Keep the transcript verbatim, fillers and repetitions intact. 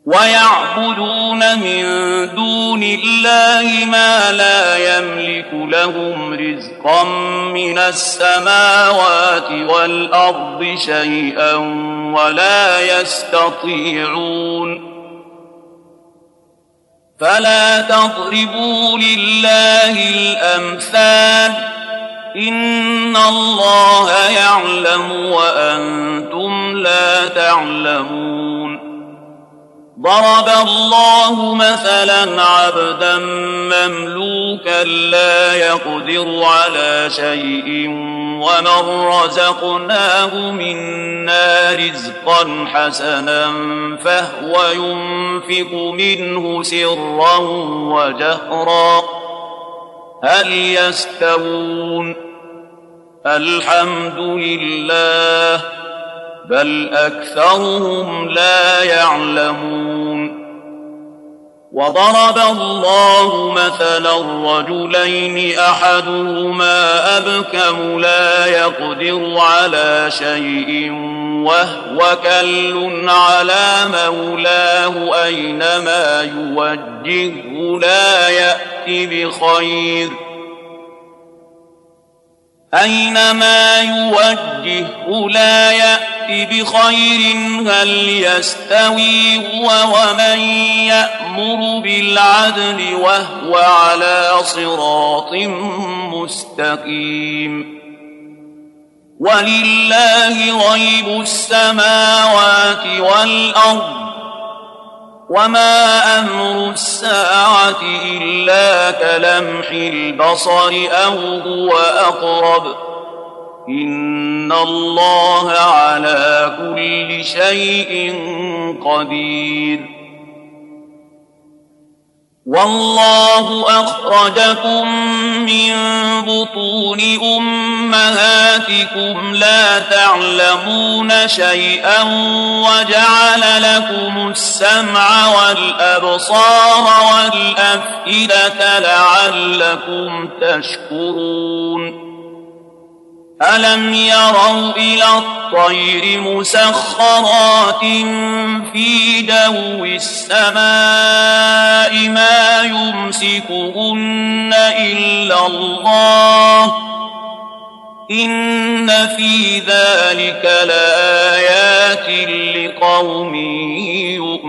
ويعبدون من دون الله ما لا يملك لهم رزقا من السماوات والأرض شيئا ولا يستطيعون. فلا تضربوا لله الأمثال، إن الله يعلم وأنتم لا تعلمون. ضرب الله مثلا عبدا مملوكا لا يقدر على شيء ومن رزقناه منا رزقا حسنا فهو ينفق منه سرا وجهرا هل يستوون؟ الحمد لله بل أكثرهم لا يعلمون. وضرب الله مثلا رجلين أحدهما أبكم لا يقدر على شيء وهو كل على مولاه أينما يوجهه لا يأتي بخير أينما يوجهه لا يأتي بخير هل يستوي هو ومن يأمر بالعدل وهو على صراط مستقيم. ولله غيب السماوات والأرض وما أمر الساعة إلا كلمح البصر أو هو أقرب إن الله على كل شيء قدير. والله أخرجكم من بطون أمهاتكم لا تعلمون شيئا وجعل لكم السمع والأبصار والأفئدة لعلكم تشكرون. ألم يروا إلى الطير مسخرات في جو السماء ما يمسكهن إلا الله إن في ذلك لآيات لقوم